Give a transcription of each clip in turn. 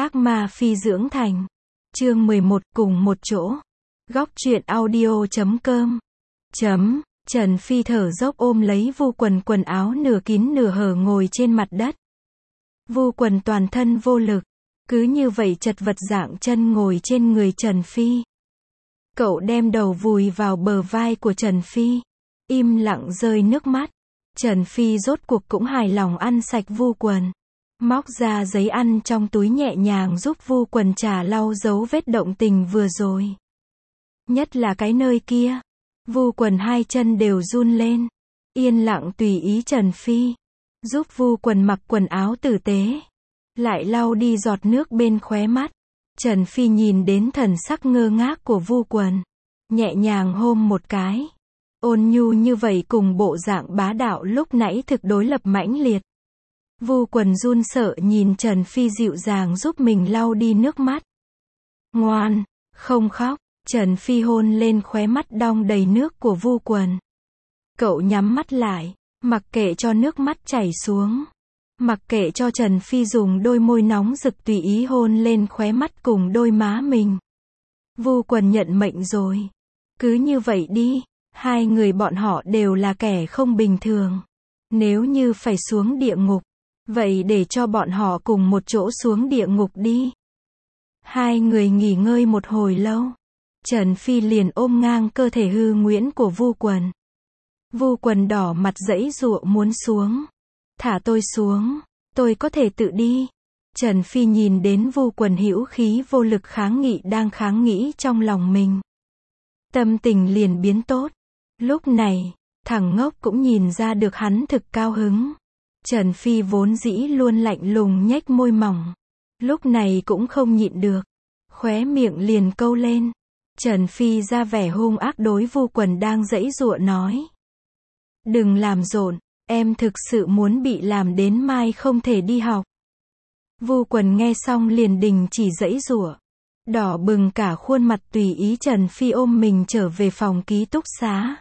Ác ma phi dưỡng thành. Chương 11, cùng một chỗ. Góc truyện audio.com. Trần Phi thở dốc ôm lấy Vu Quần, quần áo nửa kín nửa hở ngồi trên mặt đất. Vu Quần toàn thân vô lực, cứ như vậy chật vật dạng chân ngồi trên người Trần Phi. Cậu đem đầu vùi vào bờ vai của Trần Phi, im lặng rơi nước mắt. Trần Phi rốt cuộc cũng hài lòng ăn sạch Vu Quần, móc ra giấy ăn trong túi nhẹ nhàng giúp Vu Quần trà lau dấu vết động tình vừa rồi. Nhất là cái nơi kia. Vu Quần hai chân đều run lên, yên lặng tùy ý Trần Phi giúp Vu Quần mặc quần áo tử tế, lại lau đi giọt nước bên khóe mắt. Trần Phi nhìn đến thần sắc ngơ ngác của Vu Quần, nhẹ nhàng hôn một cái. Ôn nhu như vậy cùng bộ dạng bá đạo lúc nãy thực đối lập mãnh liệt. Vu Quần run sợ nhìn Trần Phi dịu dàng giúp mình lau đi nước mắt. Ngoan, không khóc. Trần Phi hôn lên khóe mắt đong đầy nước của Vu Quần. Cậu nhắm mắt lại, mặc kệ cho nước mắt chảy xuống. Mặc kệ cho Trần Phi dùng đôi môi nóng rực tùy ý hôn lên khóe mắt cùng đôi má mình. Vu Quần nhận mệnh rồi. Cứ như vậy đi, hai người bọn họ đều là kẻ không bình thường. Nếu như phải xuống địa ngục, vậy để cho bọn họ cùng một chỗ xuống địa ngục đi. Hai người nghỉ ngơi một hồi lâu. Trần Phi liền ôm ngang cơ thể hư nguyễn của Vu Quần. Vu Quần đỏ mặt giãy giụa muốn xuống. Thả tôi xuống, tôi có thể tự đi. Trần Phi nhìn đến Vu Quần hữu khí vô lực kháng nghị đang kháng nghĩ trong lòng mình. Tâm tình liền biến tốt. Lúc này, thằng ngốc cũng nhìn ra được hắn thực cao hứng. Trần Phi vốn dĩ luôn lạnh lùng nhếch môi mỏng. Lúc này cũng không nhịn được. Khóe miệng liền câu lên. Trần Phi ra vẻ hung ác đối Vu Quần đang giãy giụa nói. Đừng làm rộn, em thực sự muốn bị làm đến mai không thể đi học. Vu Quần nghe xong liền đình chỉ giãy giụa. Đỏ bừng cả khuôn mặt tùy ý Trần Phi ôm mình trở về phòng ký túc xá.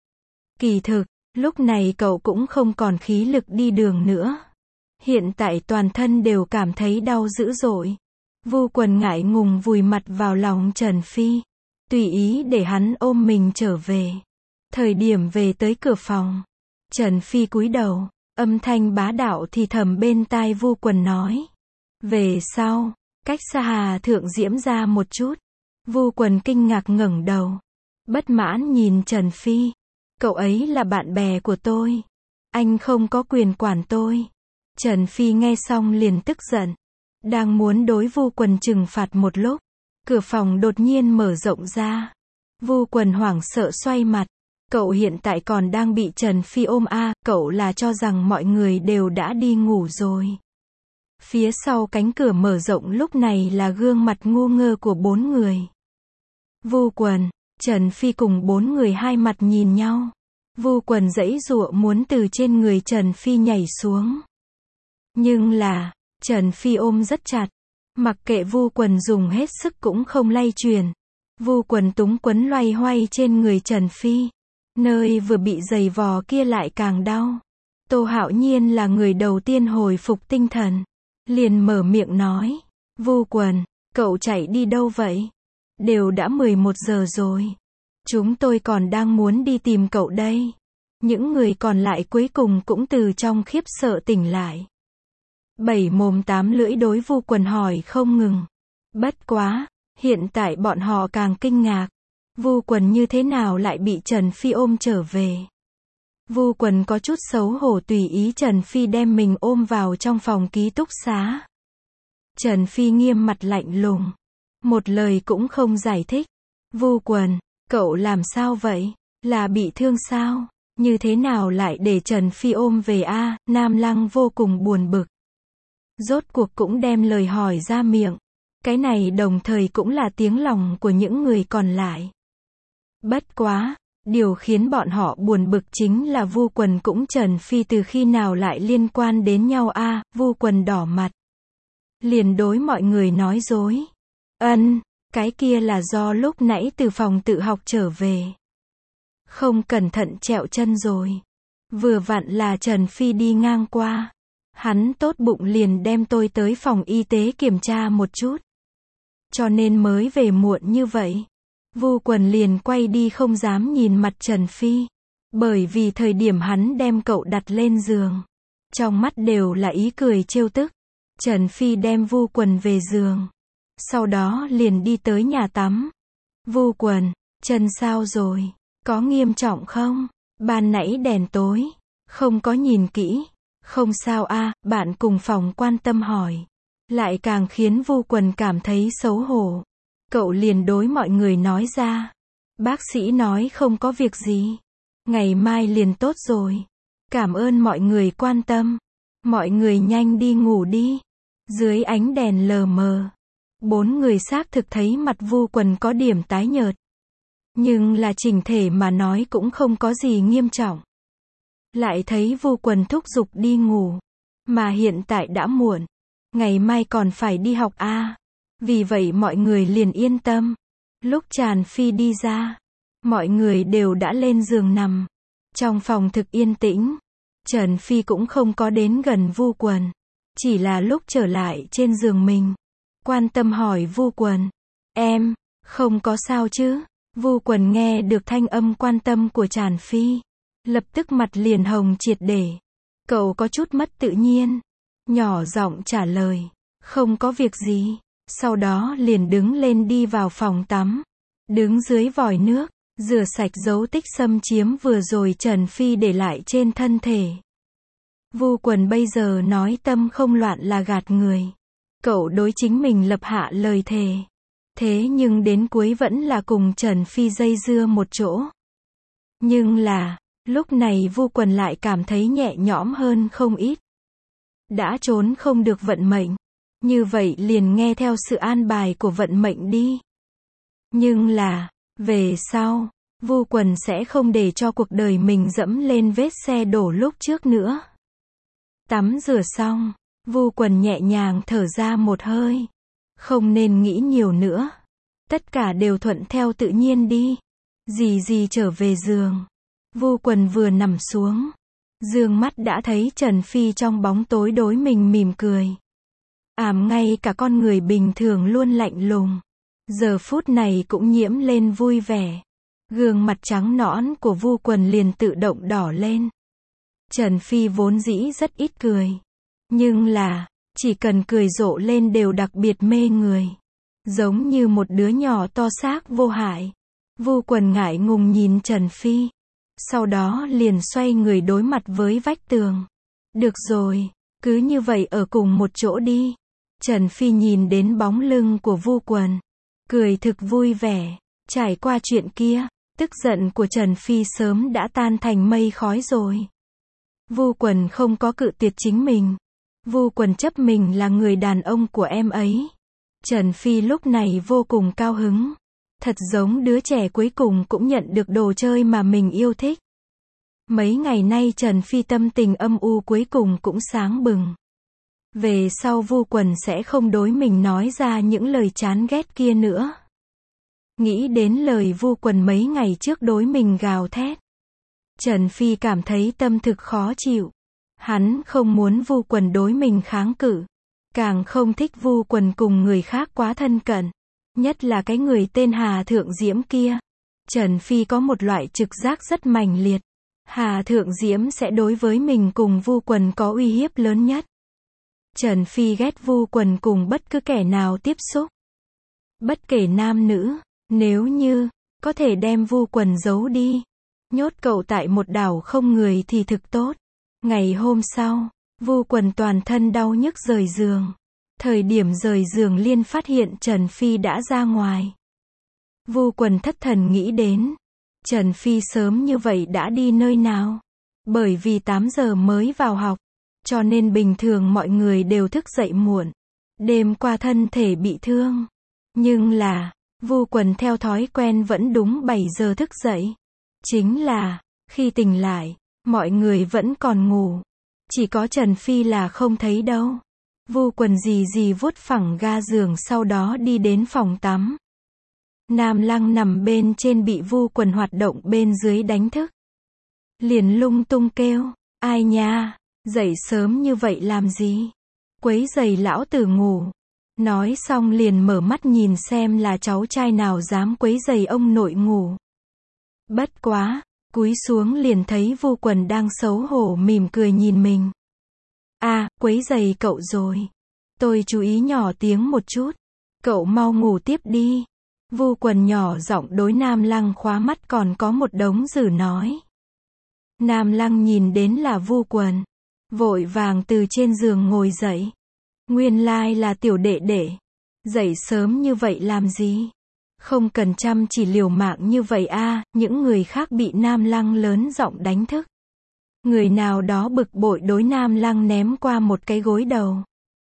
Kỳ thực, lúc này cậu cũng không còn khí lực đi đường nữa. Hiện tại toàn thân đều cảm thấy đau dữ dội. Vu Quần ngại ngùng vùi mặt vào lòng Trần Phi, tùy ý để hắn ôm mình trở về. Thời điểm về tới cửa phòng, Trần Phi cúi đầu, âm thanh bá đạo thì thầm bên tai Vu Quần nói. Về sau, cách xa Hà Thượng Diễm ra một chút. Vu Quần kinh ngạc ngẩng đầu, bất mãn nhìn Trần Phi. Cậu ấy là bạn bè của tôi. Anh không có quyền quản tôi. Trần Phi nghe xong liền tức giận. Đang muốn đối Vu Quần trừng phạt một lúc. Cửa phòng đột nhiên mở rộng ra. Vu Quần hoảng sợ xoay mặt. Cậu hiện tại còn đang bị Trần Phi ôm cậu là cho rằng mọi người đều đã đi ngủ rồi. Phía sau cánh cửa mở rộng lúc này là gương mặt ngu ngơ của bốn người. Vu Quần, Trần Phi cùng bốn người hai mặt nhìn nhau. Vu Quần giãy giụa muốn từ trên người Trần Phi nhảy xuống. Nhưng là, Trần Phi ôm rất chặt. Mặc kệ Vu Quần dùng hết sức cũng không lay chuyển. Vu Quần túng quấn loay hoay trên người Trần Phi. Nơi vừa bị giày vò kia lại càng đau. Tô Hạo Nhiên là người đầu tiên hồi phục tinh thần. Liền mở miệng nói. Vu Quần, cậu chạy đi đâu vậy? Đều đã 11 giờ rồi. Chúng tôi còn đang muốn đi tìm cậu đây. Những người còn lại cuối cùng cũng từ trong khiếp sợ tỉnh lại. Bảy mồm tám lưỡi đối Vu Quần hỏi không ngừng. Bất quá, hiện tại bọn họ càng kinh ngạc. Vu Quần như thế nào lại bị Trần Phi ôm trở về? Vu Quần có chút xấu hổ tùy ý Trần Phi đem mình ôm vào trong phòng ký túc xá. Trần Phi nghiêm mặt lạnh lùng. Một lời cũng không giải thích. Vu Quần, cậu làm sao vậy? Là bị thương sao? Như thế nào lại để Trần Phi ôm về Nam Lăng vô cùng buồn bực. Rốt cuộc cũng đem lời hỏi ra miệng. Cái này đồng thời cũng là tiếng lòng của những người còn lại. Bất quá, điều khiến bọn họ buồn bực chính là Vu Quần cũng Trần Phi từ khi nào lại liên quan đến nhau Vu Quần đỏ mặt. Liền đối mọi người nói dối. Cái kia là do lúc nãy từ phòng tự học trở về. Không cẩn thận trẹo chân rồi. Vừa vặn là Trần Phi đi ngang qua. Hắn tốt bụng liền đem tôi tới phòng y tế kiểm tra một chút. Cho nên mới về muộn như vậy. Vu Quần liền quay đi không dám nhìn mặt Trần Phi. Bởi vì thời điểm hắn đem cậu đặt lên giường, trong mắt đều là ý cười trêu tức. Trần Phi đem Vu Quần về giường. Sau đó liền đi tới nhà tắm. Vu Quần, chân sao rồi? Có nghiêm trọng không? Ban nãy đèn tối, không có nhìn kỹ. Không sao a, bạn cùng phòng quan tâm hỏi. Lại càng khiến Vu Quần cảm thấy xấu hổ. Cậu liền đối mọi người nói ra. Bác sĩ nói không có việc gì. Ngày mai liền tốt rồi. Cảm ơn mọi người quan tâm. Mọi người nhanh đi ngủ đi. Dưới ánh đèn lờ mờ, 4 người xác thực thấy mặt Vu Quần có điểm tái nhợt. Nhưng là chỉnh thể mà nói cũng không có gì nghiêm trọng. Lại thấy Vu Quần thúc giục đi ngủ. Mà hiện tại đã muộn. Ngày mai còn phải đi học a. Vì vậy mọi người liền yên tâm. Lúc Trần Phi đi ra, mọi người đều đã lên giường nằm. Trong phòng thực yên tĩnh. Trần Phi cũng không có đến gần Vu Quần. Chỉ là lúc trở lại trên giường mình, quan tâm hỏi Vu Quần. Em, không có sao chứ? Vu Quần nghe được thanh âm quan tâm của Trần Phi. Lập tức mặt liền hồng triệt để. Cậu có chút mất tự nhiên. Nhỏ giọng trả lời. Không có việc gì. Sau đó liền đứng lên đi vào phòng tắm. Đứng dưới vòi nước, rửa sạch dấu tích xâm chiếm vừa rồi Trần Phi để lại trên thân thể. Vu Quần bây giờ nói tâm không loạn là gạt người. Cậu đối chính mình lập hạ lời thề. Thế nhưng đến cuối vẫn là cùng Trần Phi dây dưa một chỗ. Nhưng là, lúc này Vu Quần lại cảm thấy nhẹ nhõm hơn không ít. Đã trốn không được vận mệnh. Như vậy liền nghe theo sự an bài của vận mệnh đi. Nhưng là, về sau, Vu Quần sẽ không để cho cuộc đời mình dẫm lên vết xe đổ lúc trước nữa. Tắm rửa xong, Vu Quần nhẹ nhàng thở ra một hơi. Không nên nghĩ nhiều nữa. Tất cả đều thuận theo tự nhiên đi. Dì trở về giường. Vu Quần vừa nằm xuống, dương mắt đã thấy Trần Phi trong bóng tối đối mình mỉm cười. Ngay cả con người bình thường luôn lạnh lùng, giờ phút này cũng nhiễm lên vui vẻ. Gương mặt trắng nõn của Vu Quần liền tự động đỏ lên. Trần Phi vốn dĩ rất ít cười. Nhưng là, chỉ cần cười rộ lên đều đặc biệt mê người. Giống như một đứa nhỏ to xác vô hại. Vu Quần ngại ngùng nhìn Trần Phi. Sau đó liền xoay người đối mặt với vách tường. Được rồi, cứ như vậy ở cùng một chỗ đi. Trần Phi nhìn đến bóng lưng của Vu Quần. Cười thực vui vẻ. Trải qua chuyện kia, tức giận của Trần Phi sớm đã tan thành mây khói rồi. Vu Quần không có cự tuyệt chính mình. Vu Quần chấp mình là người đàn ông của em ấy. Trần Phi lúc này vô cùng cao hứng. Thật giống đứa trẻ cuối cùng cũng nhận được đồ chơi mà mình yêu thích. Mấy ngày nay Trần Phi tâm tình âm u cuối cùng cũng sáng bừng. Về sau Vu Quần sẽ không đối mình nói ra những lời chán ghét kia nữa. Nghĩ đến lời Vu Quần mấy ngày trước đối mình gào thét. Trần Phi cảm thấy tâm thực khó chịu. Hắn không muốn Vu Quần đối mình kháng cự. Càng không thích Vu Quần cùng người khác quá thân cận. Nhất là cái người tên Hà Thượng Diễm kia. Trần Phi có một loại trực giác rất mạnh liệt. Hà Thượng Diễm sẽ đối với mình cùng Vu Quần có uy hiếp lớn nhất. Trần Phi ghét Vu Quần cùng bất cứ kẻ nào tiếp xúc. Bất kể nam nữ, nếu như có thể đem Vu Quần giấu đi, nhốt cậu tại một đảo không người thì thực tốt. Ngày hôm sau, Vu Quần toàn thân đau nhức rời giường. Thời điểm rời giường liền phát hiện Trần Phi đã ra ngoài. Vu Quần thất thần nghĩ đến, Trần Phi sớm như vậy đã đi nơi nào? Bởi vì 8 giờ mới vào học, cho nên bình thường mọi người đều thức dậy muộn. Đêm qua thân thể bị thương. Nhưng là, Vu Quần theo thói quen vẫn đúng 7 giờ thức dậy. Chính là, khi tỉnh lại, mọi người vẫn còn ngủ. Chỉ có Trần Phi là không thấy đâu. Vu Quần gì vuốt phẳng ga giường sau đó đi đến phòng tắm. Nam Lăng nằm bên trên bị Vu Quần hoạt động bên dưới đánh thức. Liền lung tung kêu, ai nha, Dậy sớm như vậy làm gì? Quấy rầy lão tử ngủ. Nói xong liền mở mắt nhìn xem là cháu trai nào dám quấy rầy ông nội ngủ. Bất quá, cúi xuống liền thấy Vu Quần đang xấu hổ mỉm cười nhìn mình. À, quấy rầy cậu rồi. Tôi chú ý nhỏ tiếng một chút. Cậu mau ngủ tiếp đi. Vu Quần nhỏ giọng đối Nam Lăng khóa mắt còn có một đống dử nói. Nam Lăng nhìn đến là Vu Quần. Vội vàng từ trên giường ngồi dậy. Nguyên lai là tiểu đệ đệ. Dậy sớm như vậy làm gì? Không cần chăm chỉ liều mạng như vậy a. Những người khác bị Nam Lăng lớn giọng đánh thức. Người nào đó bực bội đối Nam Lăng ném qua một cái gối đầu.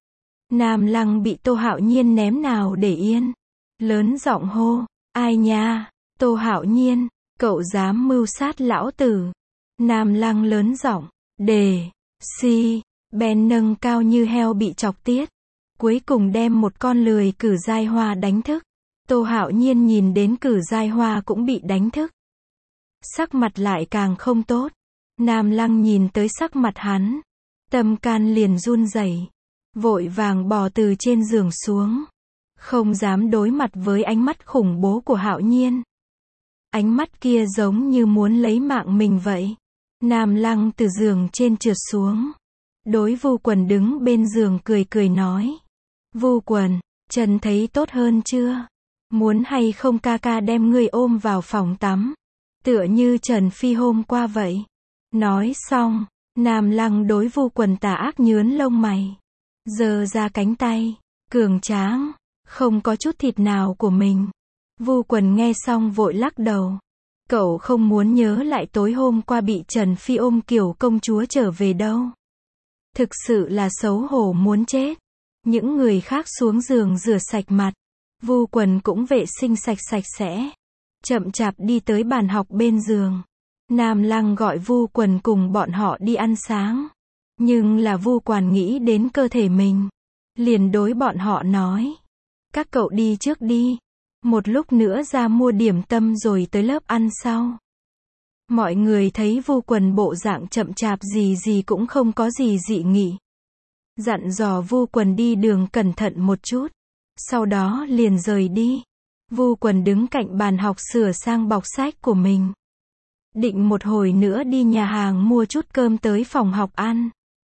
Nam Lăng bị Tô Hạo Nhiên ném nào để yên. Lớn giọng hô, ai nha, Tô Hạo Nhiên, cậu dám mưu sát lão tử. Nam Lăng lớn giọng, đề, si, bèn nâng cao như heo bị chọc tiết. Cuối cùng đem một con lười Cử Giai Hoa đánh thức. Tô Hạo Nhiên nhìn đến Cử Giai Hoa cũng bị đánh thức. Sắc mặt lại càng không tốt. Nam Lăng nhìn tới sắc mặt hắn. Tâm can liền run rẩy, vội vàng bò từ trên giường xuống. Không dám đối mặt với ánh mắt khủng bố của Hạo Nhiên. Ánh mắt kia giống như muốn lấy mạng mình vậy. Nam Lăng từ giường trên trượt xuống. Đối Vu Quần đứng bên giường cười cười nói. Vu Quần, chân thấy tốt hơn chưa? Muốn hay không ca ca đem ngươi ôm vào phòng tắm? Tựa như Trần Phi hôm qua vậy. Nói xong, Nam Lăng đối Vu Quần tà ác nhướn lông mày. Giơ ra cánh tay, cường tráng, không có chút thịt nào của mình. Vu Quần nghe xong vội lắc đầu. Cậu không muốn nhớ lại tối hôm qua bị Trần Phi ôm kiểu công chúa trở về đâu. Thực sự là xấu hổ muốn chết. Những người khác xuống giường rửa sạch mặt. Vu Quần cũng vệ sinh sạch sẽ. Chậm chạp đi tới bàn học bên giường. Nam Lăng gọi Vu Quần cùng bọn họ đi ăn sáng. Nhưng là Vu Quần nghĩ đến cơ thể mình. Liền đối bọn họ nói. Các cậu đi trước đi. Một lúc nữa ra mua điểm tâm rồi tới lớp ăn sau. Mọi người thấy Vu Quần bộ dạng chậm chạp gì cũng không có gì dị nghị. Dặn dò Vu Quần đi đường cẩn thận một chút. Sau đó liền rời đi. Vu Quần đứng cạnh bàn học sửa sang bọc sách của mình. Định một hồi nữa đi nhà hàng mua chút cơm tới phòng học ăn.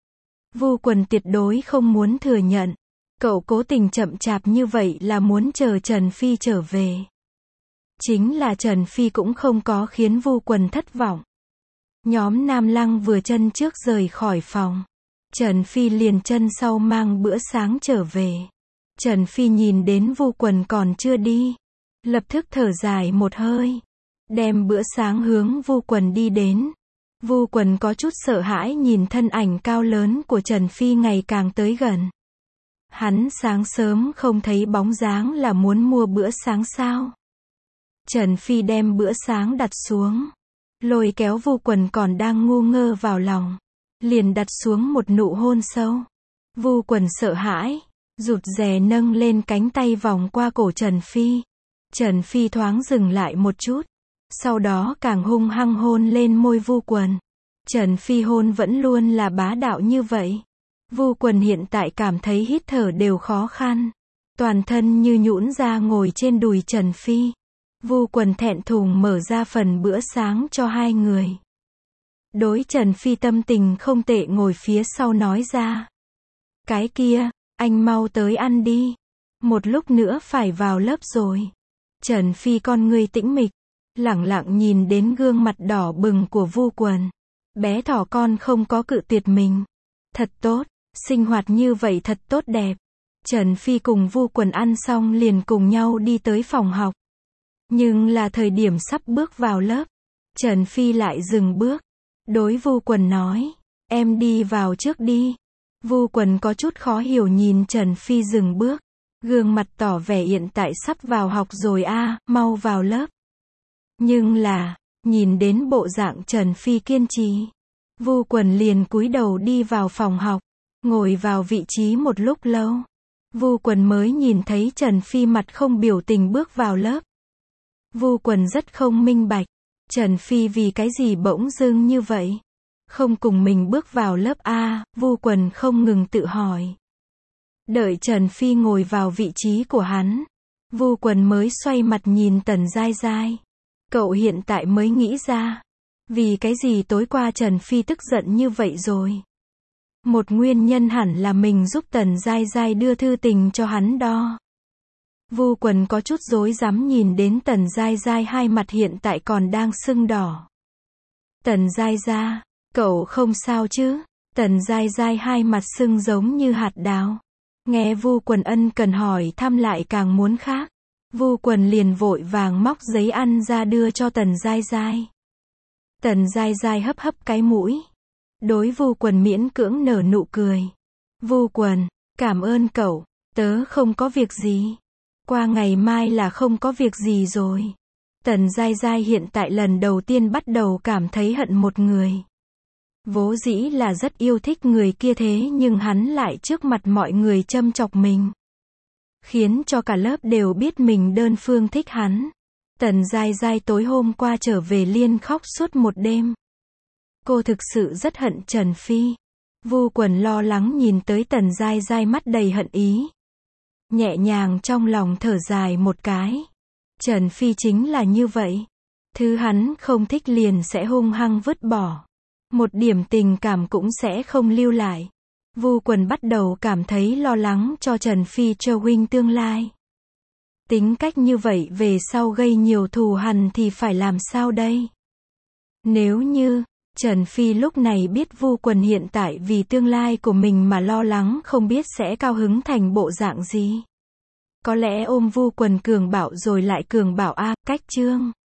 Vu Quần tuyệt đối không muốn thừa nhận. Cậu cố tình chậm chạp như vậy là muốn chờ Trần Phi trở về. Chính là Trần Phi cũng không có khiến Vu Quần thất vọng. Nhóm Nam Lăng vừa chân trước rời khỏi phòng. Trần Phi liền chân sau mang bữa sáng trở về. Trần Phi nhìn đến Vu Quần còn chưa đi. Lập tức thở dài một hơi. Đem bữa sáng hướng Vu Quần đi đến. Vu Quần có chút sợ hãi nhìn thân ảnh cao lớn của Trần Phi ngày càng tới gần. Hắn sáng sớm không thấy bóng dáng là muốn mua bữa sáng sao? Trần Phi đem bữa sáng đặt xuống. Lôi kéo Vu Quần còn đang ngu ngơ vào lòng. Liền đặt xuống một nụ hôn sâu. Vu Quần sợ hãi. Rụt rè nâng lên cánh tay vòng qua cổ Trần Phi. Trần Phi thoáng dừng lại một chút. Sau đó càng hung hăng hôn lên môi Vu Quần. Trần Phi hôn vẫn luôn là bá đạo như vậy. Vu Quần hiện tại cảm thấy hít thở đều khó khăn. Toàn thân như nhũn ra ngồi trên đùi Trần Phi. Vu Quần thẹn thùng mở ra phần bữa sáng cho hai người. Đối Trần Phi tâm tình không tệ ngồi phía sau nói ra. Cái kia, anh mau tới ăn đi. Một lúc nữa phải vào lớp rồi. Trần Phi con ngươi tĩnh mịch. Lẳng lặng nhìn đến gương mặt đỏ bừng của Vu Quần. Bé thỏ con không có cự tuyệt mình. Thật tốt. Sinh hoạt như vậy thật tốt đẹp. Trần Phi cùng Vu Quần ăn xong liền cùng nhau đi tới phòng học. Nhưng là thời điểm sắp bước vào lớp. Trần Phi lại dừng bước. Đối Vu Quần nói. Em đi vào trước đi. Vu Quần có chút khó hiểu nhìn Trần Phi dừng bước. Gương mặt tỏ vẻ hiện tại sắp vào học rồi a, mau vào lớp. Nhưng là, nhìn đến bộ dạng Trần Phi kiên trì. Vu Quần liền cúi đầu đi vào phòng học. Ngồi vào vị trí một lúc lâu. Vu Quần mới nhìn thấy Trần Phi mặt không biểu tình bước vào lớp. Vu Quần rất không minh bạch. Trần Phi vì cái gì bỗng dưng như vậy? không cùng mình bước vào lớp A, Vu Quần không ngừng tự hỏi. Đợi Trần Phi ngồi vào vị trí của hắn, Vu Quần mới xoay mặt nhìn Tần Giai Giai. Cậu hiện tại mới nghĩ ra, vì cái gì tối qua Trần Phi tức giận như vậy rồi. Một nguyên nhân hẳn là mình giúp Tần Giai Giai đưa thư tình cho hắn đó. Vu Quần có chút rối rắm nhìn đến Tần Giai Giai hai mặt hiện tại còn đang sưng đỏ. Tần Giai Giai, cậu không sao chứ? Tần Giai Giai hai mặt sưng giống như hạt đào. Nghe Vu Quần ân cần hỏi thăm lại càng muốn khác. Vu Quần liền vội vàng móc giấy ăn ra đưa cho Tần Giai Giai. Tần Giai Giai hấp hấp cái mũi. Đối Vu Quần miễn cưỡng nở nụ cười. Vu Quần, cảm ơn cậu, tớ không có việc gì. Qua ngày mai là không có việc gì rồi. Tần Giai Giai hiện tại lần đầu tiên bắt đầu cảm thấy hận một người. Vốn dĩ là rất yêu thích người kia thế nhưng hắn lại trước mặt mọi người châm chọc mình. Khiến cho cả lớp đều biết mình đơn phương thích hắn. Tần Giai Giai tối hôm qua trở về liên khóc suốt một đêm. Cô thực sự rất hận Trần Phi. Vu Quần lo lắng nhìn tới Tần Giai Giai mắt đầy hận ý. Nhẹ nhàng trong lòng thở dài một cái. Trần Phi chính là như vậy. Thứ hắn không thích liền sẽ hung hăng vứt bỏ. Một điểm tình cảm cũng sẽ không lưu lại. Vu Quần bắt đầu cảm thấy lo lắng cho Trần Phi cho huynh tương lai. Tính cách như vậy về sau gây nhiều thù hằn thì phải làm sao đây? Nếu như Trần Phi lúc này biết Vu Quần hiện tại vì tương lai của mình mà lo lắng không biết sẽ cao hứng thành bộ dạng gì. Có lẽ ôm Vu Quần cường bạo rồi lại cường bạo a, cách chương.